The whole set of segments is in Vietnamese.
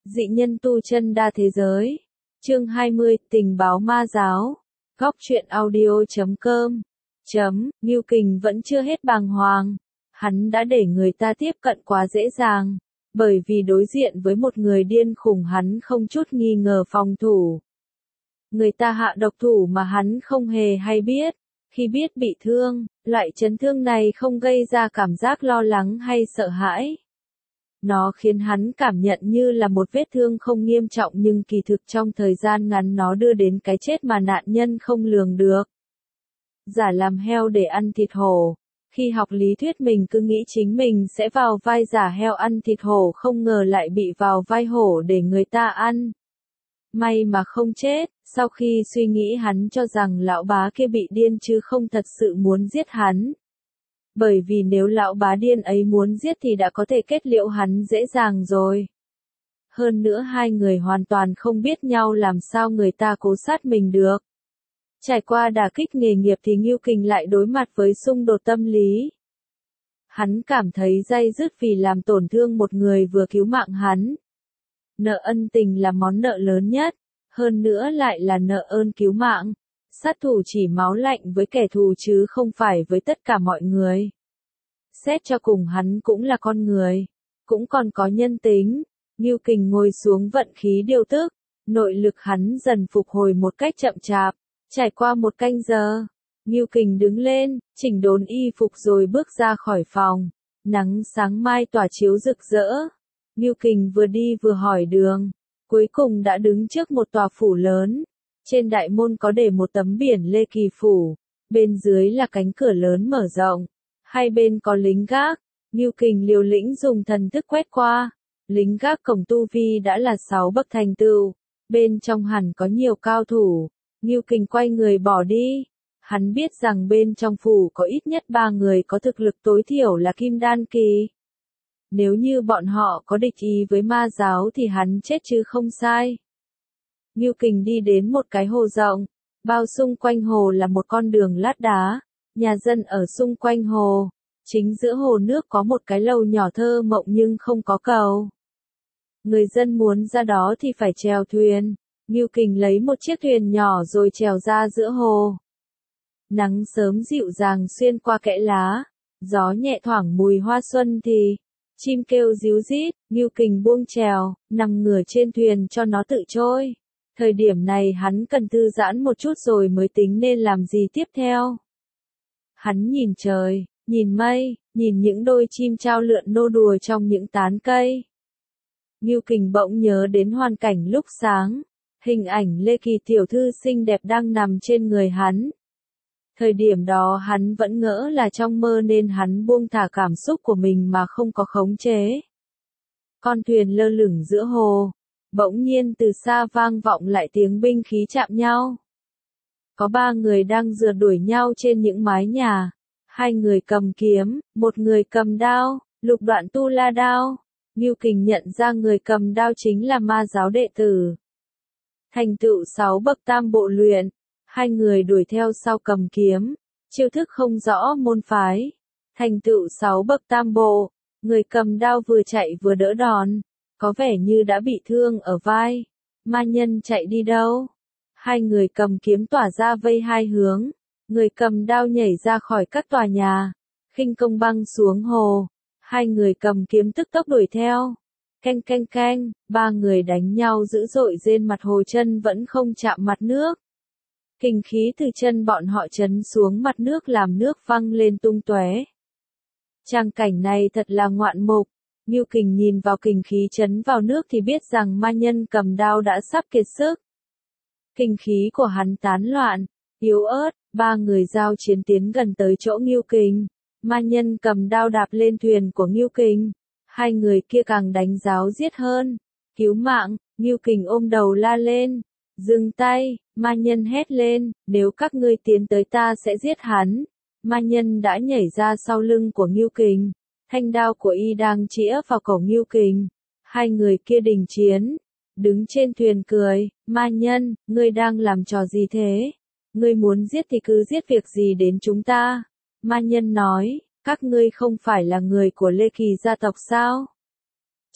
Dị nhân tu chân đa thế giới. Chương 20, tình báo ma giáo. Góc truyện audio.com. Ngưu Kình vẫn chưa hết bàng hoàng. Hắn đã để người ta tiếp cận quá dễ dàng. Bởi vì đối diện với một người điên khủng hắn không chút nghi ngờ phòng thủ. Người ta hạ độc thủ mà hắn không hề hay biết. Khi biết bị thương, loại chấn thương này không gây ra cảm giác lo lắng hay sợ hãi. Nó khiến hắn cảm nhận như là một vết thương không nghiêm trọng nhưng kỳ thực trong thời gian ngắn nó đưa đến cái chết mà nạn nhân không lường được. Giả làm heo để ăn thịt hổ. Khi học lý thuyết mình cứ nghĩ chính mình sẽ vào vai giả heo ăn thịt hổ, không ngờ lại bị vào vai hổ để người ta ăn. May mà không chết. Sau khi suy nghĩ hắn cho rằng lão bá kia bị điên chứ không thật sự muốn giết hắn. Bởi vì nếu lão bá điên ấy muốn giết thì đã có thể kết liễu hắn dễ dàng rồi. Hơn nữa hai người hoàn toàn không biết nhau, làm sao người ta cố sát mình được. Trải qua đả kích nghề nghiệp thì Ngưu Kình lại đối mặt với xung đột tâm lý. Hắn cảm thấy day dứt vì làm tổn thương một người vừa cứu mạng hắn. Nợ ân tình là món nợ lớn nhất, hơn nữa lại là nợ ơn cứu mạng. Sát thủ chỉ máu lạnh với kẻ thù chứ không phải với tất cả mọi người. Xét cho cùng hắn cũng là con người, cũng còn có nhân tính. Ngưu Kình ngồi xuống vận khí điều tức, nội lực hắn dần phục hồi một cách chậm chạp. Trải qua một canh giờ, Ngưu Kình đứng lên, chỉnh đốn y phục rồi bước ra khỏi phòng. Nắng sáng mai tỏa chiếu rực rỡ. Ngưu Kình vừa đi vừa hỏi đường, cuối cùng đã đứng trước một tòa phủ lớn. Trên đại môn có để một tấm biển Lê Kỳ Phủ, bên dưới là cánh cửa lớn mở rộng, hai bên có lính gác. Ngưu Kình liều lĩnh dùng thần thức quét qua, lính gác cổng tu vi đã là 6 bậc thành tựu, bên trong hẳn có nhiều cao thủ. Ngưu Kình quay người bỏ đi, hắn biết rằng bên trong phủ có ít nhất 3 người có thực lực tối thiểu là kim đan kỳ. Nếu như bọn họ có địch ý với ma giáo thì hắn chết chứ không sai. Ngưu Kình đi đến một cái hồ rộng, bao xung quanh hồ là một con đường lát đá, nhà dân ở xung quanh hồ, chính giữa hồ nước có một cái lầu nhỏ thơ mộng nhưng không có cầu. Người dân muốn ra đó thì phải chèo thuyền, Ngưu Kình lấy một chiếc thuyền nhỏ rồi chèo ra giữa hồ. Nắng sớm dịu dàng xuyên qua kẽ lá, gió nhẹ thoảng mùi hoa xuân thì, chim kêu ríu rít. Ngưu Kình buông chèo, nằm ngửa trên thuyền cho nó tự trôi. Thời điểm này hắn cần thư giãn một chút rồi mới tính nên làm gì tiếp theo. Hắn nhìn trời, nhìn mây, nhìn những đôi chim chao lượn nô đùa trong những tán cây. Ngưu Kình bỗng nhớ đến hoàn cảnh lúc sáng, hình ảnh Lê Kỳ tiểu thư xinh đẹp đang nằm trên người hắn. Thời điểm đó hắn vẫn ngỡ là trong mơ nên hắn buông thả cảm xúc của mình mà không có khống chế. Con thuyền lơ lửng giữa hồ. Bỗng nhiên từ xa vang vọng lại tiếng binh khí chạm nhau. Có 3 người đang rượt đuổi nhau trên những mái nhà. 2 người cầm kiếm, 1 người cầm đao, lục đoạn tu la đao. Ngưu Kình nhận ra người cầm đao chính là ma giáo đệ tử. Thành tựu 6 bậc tam bộ luyện. 2 người đuổi theo sau cầm kiếm, chiêu thức không rõ môn phái. Thành tựu 6 bậc tam bộ, người cầm đao vừa chạy vừa đỡ đòn. Có vẻ như đã bị thương ở vai. Ma nhân chạy đi đâu? 2 người cầm kiếm tỏa ra vây hai hướng. Người cầm đao nhảy ra khỏi các tòa nhà, khinh công băng xuống hồ. 2 người cầm kiếm tức tốc đuổi theo. Canh canh canh, 3 người đánh nhau dữ dội trên mặt hồ, chân vẫn không chạm mặt nước. Kình khí từ chân bọn họ chấn xuống mặt nước làm nước văng lên tung tóe. Tràng cảnh này thật là ngoạn mục. Ngưu Kình nhìn vào kình khí chấn vào nước thì biết rằng ma nhân cầm đao đã sắp kiệt sức. Kình khí của hắn tán loạn, yếu ớt. 3 người giao chiến tiến gần tới chỗ Ngưu Kình. Ma nhân cầm đao đạp lên thuyền của Ngưu Kình. 2 người kia càng đánh giáo giết hơn. Cứu mạng! Ngưu Kình ôm đầu la lên. Dừng tay! Ma nhân hét lên, nếu các ngươi tiến tới ta sẽ giết hắn. Ma nhân đã nhảy ra sau lưng của Ngưu Kình. Thanh đao của y đang chĩa vào cổ Ngưu Kình. 2 người kia đình chiến. Đứng trên thuyền cười, ma nhân, ngươi đang làm trò gì thế? Ngươi muốn giết thì cứ giết, việc gì đến chúng ta? Ma nhân nói, các ngươi không phải là người của Lê Kỳ gia tộc sao?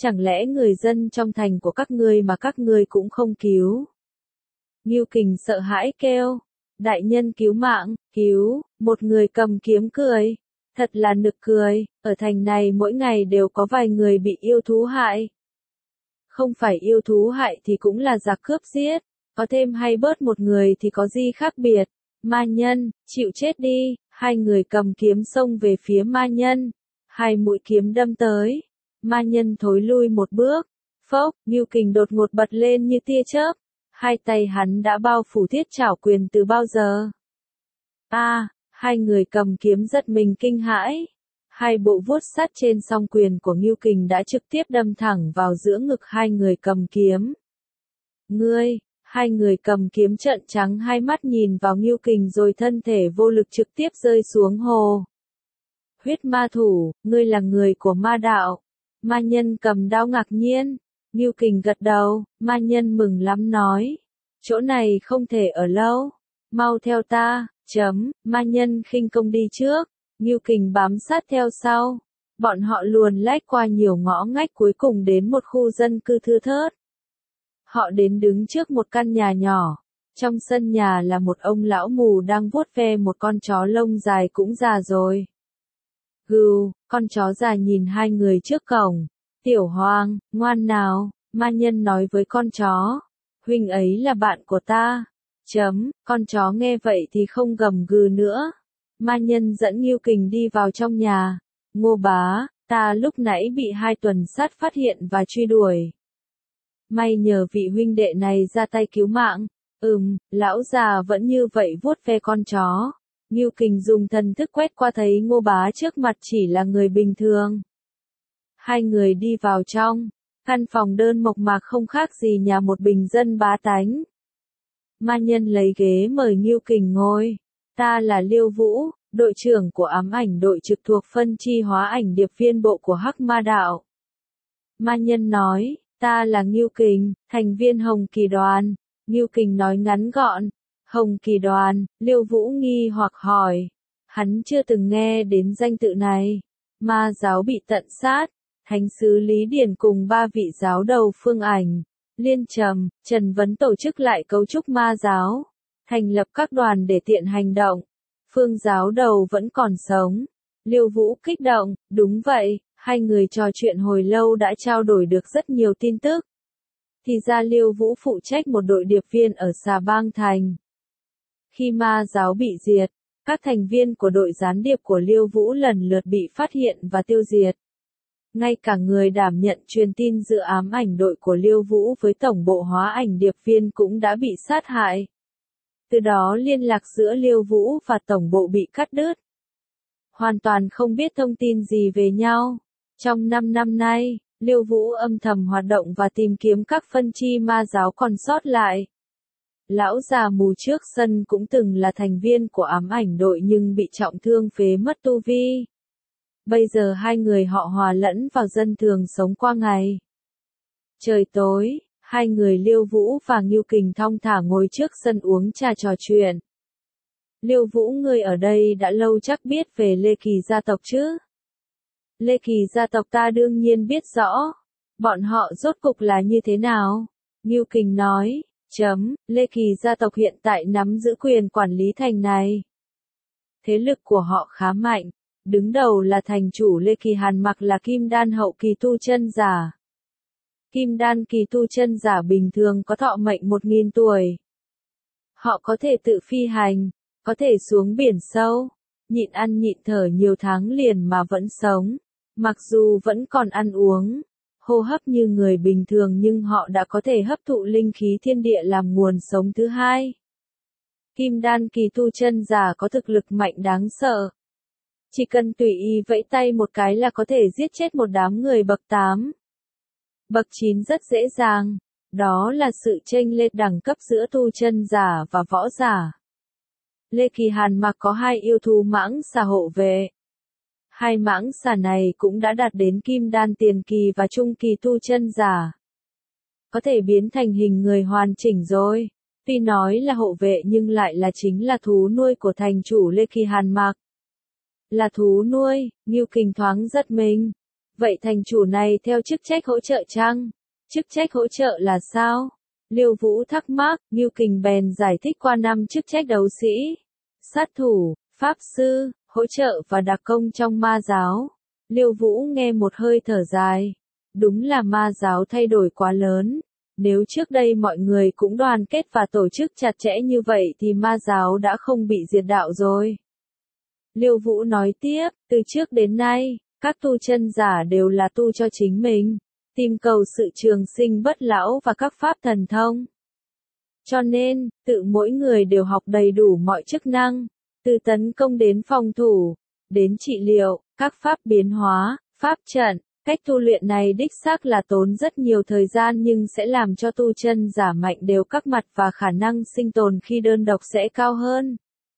Chẳng lẽ người dân trong thành của các ngươi mà các ngươi cũng không cứu? Ngưu Kình sợ hãi kêu. Đại nhân cứu mạng, cứu, một người cầm kiếm cười. Thật là nực cười, ở thành này mỗi ngày đều có vài người bị yêu thú hại. Không phải yêu thú hại thì cũng là giặc cướp giết, có thêm hay bớt một người thì có gì khác biệt. Ma nhân, chịu chết đi, hai người cầm kiếm xông về phía ma nhân. Hai mũi kiếm đâm tới. Ma nhân thối lui một bước. Phốc, Ngưu Kình đột ngột bật lên như tia chớp. Hai tay hắn đã bao phủ thiết trảo quyền từ bao giờ. Hai người cầm kiếm giật mình kinh hãi. Hai bộ vuốt sắt trên song quyền của Ngưu Kình đã trực tiếp đâm thẳng vào giữa ngực hai người cầm kiếm. Hai người cầm kiếm trợn trắng hai mắt nhìn vào Ngưu Kình rồi thân thể vô lực trực tiếp rơi xuống hồ. Huyết ma thủ, ngươi là người của ma đạo. Ma nhân cầm đao ngạc nhiên. Ngưu Kình gật đầu, ma nhân mừng lắm nói. Chỗ này không thể ở lâu. Mau theo ta, ma nhân khinh công đi trước. Ngưu Kình bám sát theo sau. Bọn họ luồn lách qua nhiều ngõ ngách cuối cùng đến một khu dân cư thưa thớt. Họ đến đứng trước một căn nhà nhỏ. Trong sân nhà là một ông lão mù đang vuốt ve một con chó lông dài cũng già rồi. Gừ, con chó già nhìn hai người trước cổng. Tiểu Hoàng, ngoan nào, ma nhân nói với con chó. Huynh ấy là bạn của ta. Con chó nghe vậy thì không gầm gừ nữa. Ma nhân dẫn Ngưu Kình đi vào trong nhà. Ngô bá, ta lúc nãy bị hai tuần sát phát hiện và truy đuổi. May nhờ vị huynh đệ này ra tay cứu mạng. Lão già vẫn như vậy vuốt ve con chó. Ngưu Kình dùng thần thức quét qua thấy Ngô bá trước mặt chỉ là người bình thường. Hai người đi vào trong. Căn phòng đơn mộc mạc không khác gì nhà một bình dân bá tánh. Ma nhân lấy ghế mời Ngưu Kình ngồi. Ta là Liêu Vũ, đội trưởng của ám ảnh đội trực thuộc phân chi hóa ảnh điệp viên bộ của Hắc Ma Đạo. Ma nhân nói, ta là Ngưu Kình, thành viên Hồng Kỳ đoàn. Ngưu Kình nói ngắn gọn. Hồng Kỳ đoàn, Liêu Vũ nghi hoặc hỏi. Hắn chưa từng nghe đến danh tự này. Ma giáo bị tận sát. Thánh sứ Lý Điển cùng ba vị giáo đầu Phương Ảnh, Liên Trầm, Trần Vấn tổ chức lại cấu trúc ma giáo, thành lập các đoàn để tiện hành động. Phương giáo đầu vẫn còn sống. Liêu Vũ kích động, đúng vậy, hai người trò chuyện hồi lâu đã trao đổi được rất nhiều tin tức. Thì ra Liêu Vũ phụ trách một đội điệp viên ở Xà Bang Thành. Khi ma giáo bị diệt, các thành viên của đội gián điệp của Liêu Vũ lần lượt bị phát hiện và tiêu diệt. Ngay cả người đảm nhận truyền tin giữa ám ảnh đội của Liêu Vũ với tổng bộ hóa ảnh điệp viên cũng đã bị sát hại. Từ đó liên lạc giữa Liêu Vũ và tổng bộ bị cắt đứt. Hoàn toàn không biết thông tin gì về nhau. Trong 5 năm nay, Liêu Vũ âm thầm hoạt động và tìm kiếm các phân chi ma giáo còn sót lại. Lão già mù trước sân cũng từng là thành viên của ám ảnh đội nhưng bị trọng thương phế mất tu vi. Bây giờ hai người họ hòa lẫn vào dân thường sống qua ngày. Trời tối, hai người Liêu Vũ và Ngưu Kình thong thả ngồi trước sân uống trà trò chuyện. Liêu Vũ, ngươi ở đây đã lâu chắc biết về Lê Kỳ gia tộc chứ? Lê Kỳ gia tộc ta đương nhiên biết rõ. Bọn họ rốt cục là như thế nào? Ngưu Kình nói, Lê Kỳ gia tộc hiện tại nắm giữ quyền quản lý thành này. Thế lực của họ khá mạnh. Đứng đầu là thành chủ Lê Kỳ Hàn Mặc là kim đan hậu kỳ tu chân giả. Kim đan kỳ tu chân giả bình thường có thọ mệnh 1000 tuổi. Họ có thể tự phi hành, có thể xuống biển sâu, nhịn ăn nhịn thở nhiều tháng liền mà vẫn sống. Mặc dù vẫn còn ăn uống, hô hấp như người bình thường nhưng họ đã có thể hấp thụ linh khí thiên địa làm nguồn sống thứ hai. Kim đan kỳ tu chân giả có thực lực mạnh đáng sợ. Chỉ cần tùy ý vẫy tay một cái là có thể giết chết một đám người bậc 8. Bậc 9 rất dễ dàng. Đó là sự chênh lệch đẳng cấp giữa tu chân giả và võ giả. Lê Kỳ Hàn Mặc có hai yêu thú mãng xà hộ vệ. Hai mãng xà này cũng đã đạt đến kim đan tiền kỳ và trung kỳ tu chân giả. Có thể biến thành hình người hoàn chỉnh rồi. Tuy nói là hộ vệ nhưng lại là chính là thú nuôi của thành chủ Lê Kỳ Hàn Mặc. Là thú nuôi, Ngưu Kình thoáng giật mình. Vậy thành chủ này theo chức trách hỗ trợ chăng? Chức trách hỗ trợ là sao? Liêu Vũ thắc mắc, Ngưu Kình bèn giải thích qua năm chức trách đấu sĩ, sát thủ, pháp sư, hỗ trợ và đặc công trong ma giáo. Liêu Vũ nghe một hơi thở dài. Đúng là ma giáo thay đổi quá lớn. Nếu trước đây mọi người cũng đoàn kết và tổ chức chặt chẽ như vậy thì ma giáo đã không bị diệt đạo rồi. Liêu Vũ nói tiếp, từ trước đến nay, các tu chân giả đều là tu cho chính mình, tìm cầu sự trường sinh bất lão và các pháp thần thông. Cho nên, tự mỗi người đều học đầy đủ mọi chức năng, từ tấn công đến phòng thủ, đến trị liệu, các pháp biến hóa, pháp trận. Cách tu luyện này đích xác là tốn rất nhiều thời gian nhưng sẽ làm cho tu chân giả mạnh đều các mặt và khả năng sinh tồn khi đơn độc sẽ cao hơn.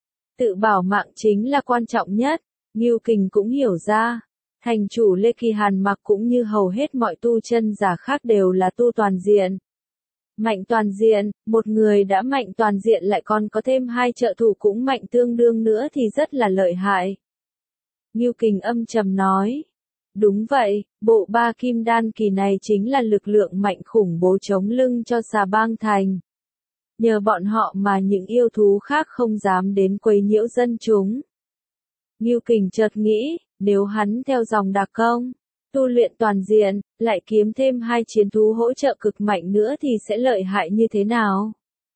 Tự bảo mạng chính là quan trọng nhất, Ngưu Kình cũng hiểu ra. Thành chủ Lê Kỳ Hàn Mặc cũng như hầu hết mọi tu chân giả khác đều là tu toàn diện. Mạnh toàn diện, một người đã mạnh toàn diện lại còn có thêm hai trợ thủ cũng mạnh tương đương nữa thì rất là lợi hại. Ngưu Kình âm trầm nói. Đúng vậy, bộ ba kim đan kỳ này chính là lực lượng mạnh khủng bố chống lưng cho Xà Bang Thành. Nhờ bọn họ mà những yêu thú khác không dám đến quấy nhiễu dân chúng. Ngưu Kình chợt nghĩ, nếu hắn theo dòng đặc công, tu luyện toàn diện, lại kiếm thêm hai chiến thú hỗ trợ cực mạnh nữa thì sẽ lợi hại như thế nào?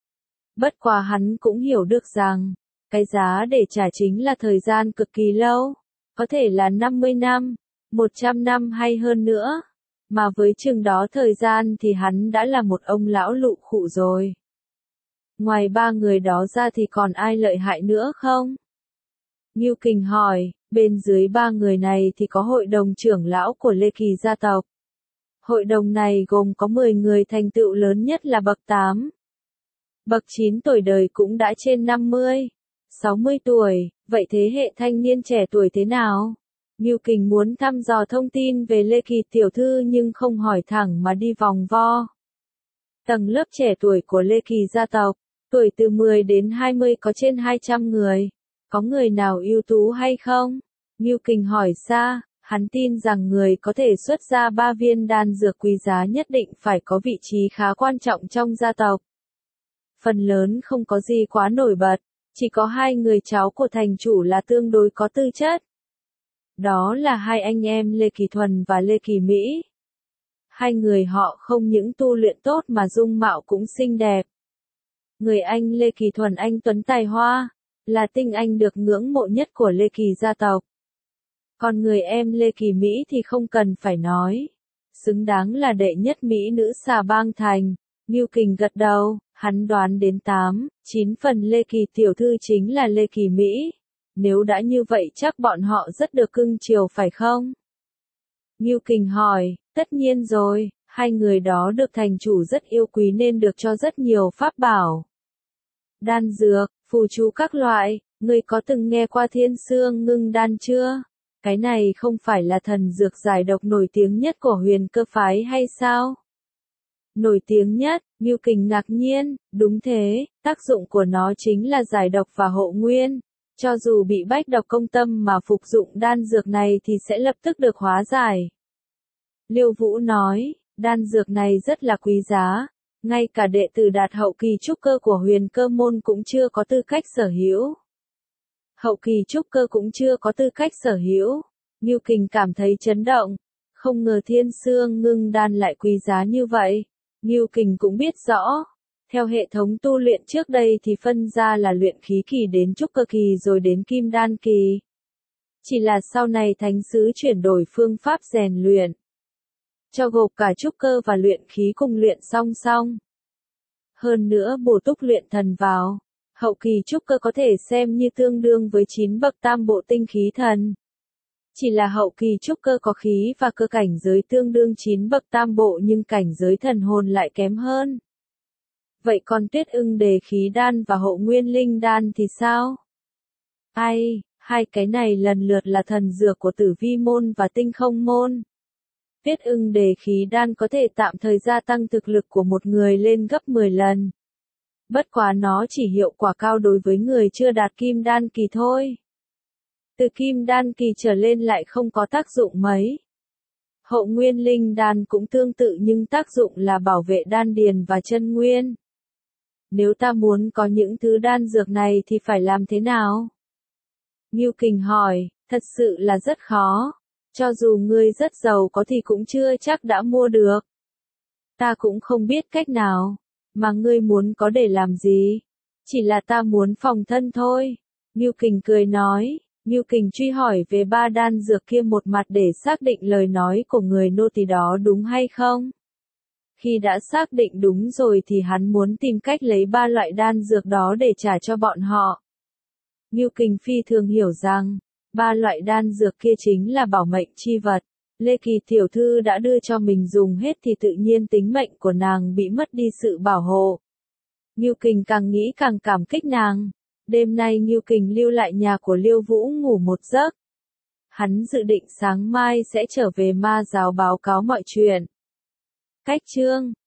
Bất quá hắn cũng hiểu được rằng, cái giá để trả chính là thời gian cực kỳ lâu, có thể là 50 năm. 100 năm hay hơn nữa, mà với chừng đó thời gian thì hắn đã là một ông lão lụ khụ rồi. Ngoài ba người đó ra thì còn ai lợi hại nữa không? Ngưu Kình hỏi, bên dưới ba người này thì có hội đồng trưởng lão của Lê Kỳ gia tộc. Hội đồng này gồm có 10 người thành tựu lớn nhất là bậc 8. Bậc 9 tuổi đời cũng đã trên 50, 60 tuổi, vậy thế hệ thanh niên trẻ tuổi thế nào? Ngưu Kình muốn thăm dò thông tin về Lê Kỳ tiểu thư nhưng không hỏi thẳng mà đi vòng vo. Tầng lớp trẻ tuổi của Lê Kỳ gia tộc, tuổi từ 10 đến 20 có trên 200 người. Có người nào ưu tú hay không? Ngưu Kình hỏi xa, hắn tin rằng người có thể xuất ra 3 viên đan dược quý giá nhất định phải có vị trí khá quan trọng trong gia tộc. Phần lớn không có gì quá nổi bật, chỉ có hai người cháu của thành chủ là tương đối có tư chất. Đó là hai anh em Lê Kỳ Thuần và Lê Kỳ Mỹ. Hai người họ không những tu luyện tốt mà dung mạo cũng xinh đẹp. Người anh Lê Kỳ Thuần anh tuấn tài hoa, là tinh anh được ngưỡng mộ nhất của Lê Kỳ gia tộc. Còn người em Lê Kỳ Mỹ thì không cần phải nói. Xứng đáng là đệ nhất mỹ nữ Xà Bang Thành. Ngưu Kình gật đầu, hắn đoán đến 8, 9 phần Lê Kỳ tiểu thư chính là Lê Kỳ Mỹ. Nếu đã như vậy chắc bọn họ rất được cưng chiều phải không? Ngưu Kình hỏi, tất nhiên rồi, hai người đó được thành chủ rất yêu quý nên được cho rất nhiều pháp bảo. Đan dược, phù chú các loại, ngươi có từng nghe qua Thiên Xương Ngưng Đan chưa? Cái này không phải là thần dược giải độc nổi tiếng nhất của Huyền Cơ phái hay sao? Nổi tiếng nhất, Ngưu Kình ngạc nhiên, đúng thế, tác dụng của nó chính là giải độc và hộ nguyên. Cho dù bị bách độc công tâm mà phục dụng đan dược này thì sẽ lập tức được hóa giải. Liêu Vũ nói, đan dược này rất là quý giá, ngay cả đệ tử đạt hậu kỳ trúc cơ của Huyền Cơ môn cũng chưa có tư cách sở hữu. Hậu kỳ trúc cơ cũng chưa có tư cách sở hữu. Ngưu Kình cảm thấy chấn động, không ngờ Thiên Xương Ngưng Đan lại quý giá như vậy. Ngưu Kình cũng biết rõ. Theo hệ thống tu luyện trước đây thì phân ra là luyện khí kỳ đến trúc cơ kỳ rồi đến kim đan kỳ. Chỉ là sau này thánh sứ chuyển đổi phương pháp rèn luyện, cho gộp cả trúc cơ và luyện khí cùng luyện song song. Hơn nữa bổ túc luyện thần vào, hậu kỳ trúc cơ có thể xem như tương đương với 9 bậc tam bộ tinh khí thần. Chỉ là hậu kỳ trúc cơ có khí và cơ cảnh giới tương đương 9 bậc tam bộ nhưng cảnh giới thần hồn lại kém hơn. Vậy còn Tuyết Ưng Đề Khí Đan và Hộ Nguyên Linh Đan thì sao? Hai cái này lần lượt là thần dược của Tử Vi môn và Tinh Không môn. Tuyết Ưng Đề Khí Đan có thể tạm thời gia tăng thực lực của một người lên gấp 10 lần. Bất quá nó chỉ hiệu quả cao đối với người chưa đạt Kim Đan kỳ thôi. Từ Kim Đan kỳ trở lên lại không có tác dụng mấy. Hậu nguyên linh đan cũng tương tự nhưng tác dụng là bảo vệ đan điền và chân nguyên. Nếu ta muốn có những thứ đan dược này thì phải làm thế nào? Ngưu Kình hỏi, thật sự là rất khó. Cho dù ngươi rất giàu có thì cũng chưa chắc đã mua được. Ta cũng không biết cách nào. Mà ngươi muốn có để làm gì? Chỉ là ta muốn phòng thân thôi. Ngưu Kình cười nói. Ngưu Kình truy hỏi về 3 đan dược kia một mặt để xác định lời nói của người nô tỳ đó đúng hay không. Khi đã xác định đúng rồi thì hắn muốn tìm cách lấy 3 loại đan dược đó để trả cho bọn họ. Ngưu Kình phi thường hiểu rằng, 3 loại đan dược kia chính là bảo mệnh chi vật. Lê Kỳ tiểu thư đã đưa cho mình dùng hết thì tự nhiên tính mệnh của nàng bị mất đi sự bảo hộ. Ngưu Kình càng nghĩ càng cảm kích nàng. Đêm nay Ngưu Kình lưu lại nhà của Liêu Vũ ngủ một giấc. Hắn dự định sáng mai sẽ trở về ma giáo báo cáo mọi chuyện. Cách chương